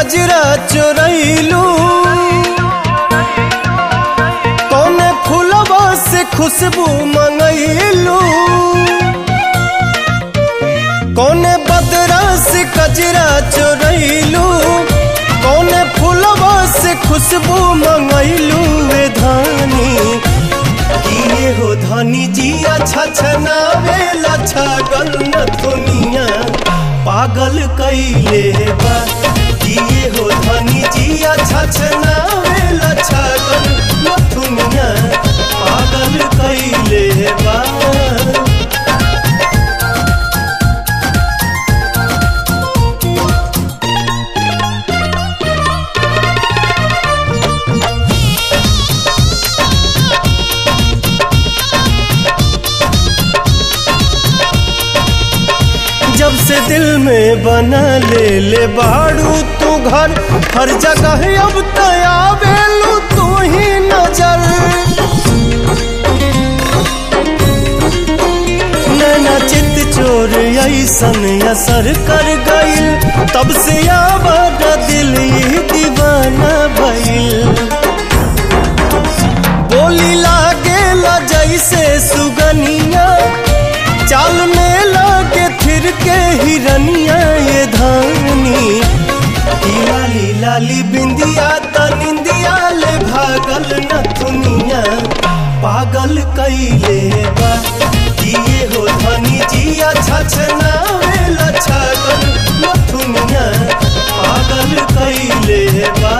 कजरा चोरैलू, कौने फूलवा से खुशबू मंगैलू, कौने बदरा से कजरा चोरैलू, कौने फूलवा से खुशबू मंगैलू। वे धानी किए हो धानी जिया छछनावे छगन दुनिया पागल कैले बा। किए हो धानी जिया छछनावे छगन दुनिया पागल कैले बा। जब से दिल में बना ले बाड़ू तू घर, हर जगह अब तयावेलू तू ही नजर। नैना चित चोर ऐसन असर कर गइल, तब से आवाज दिल ही दीवाना भइल। बोली लागेला जैसे सुगनिया, चाल में लागे फिर के हिरनिया। ये धानी लाली लाली बिंदिया त निंदिया ले भागल न दुनिया पागल कैले बा। किए हो धानी जिया छछनावे छगन न दुनिया पागल कैले बा।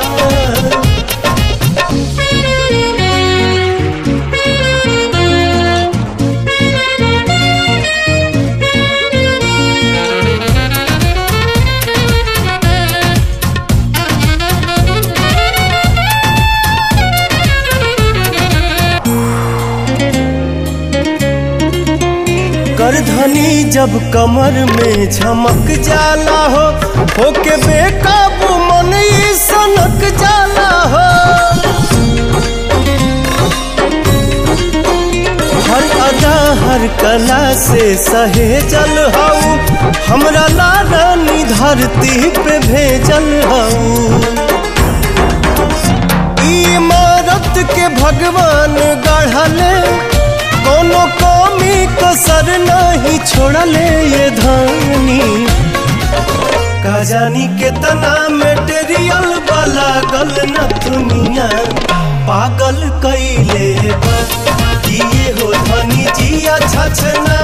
करधनी जब कमर में झमक जाला हो, होके बेकाबू मन ही सनक जाला हो। हर अदा हर कला से सहेजल हऊ, हमरा लारानी धरती पे भेजल हऊ। इमारत के भगवान गढ़ले, कोनो कमी कसर नहीं छोड़ले। ये धानी का जानी कितना मेटेरियल वाला गल न दुनिया पागल कैले बा। किए हो धानी जिया छछना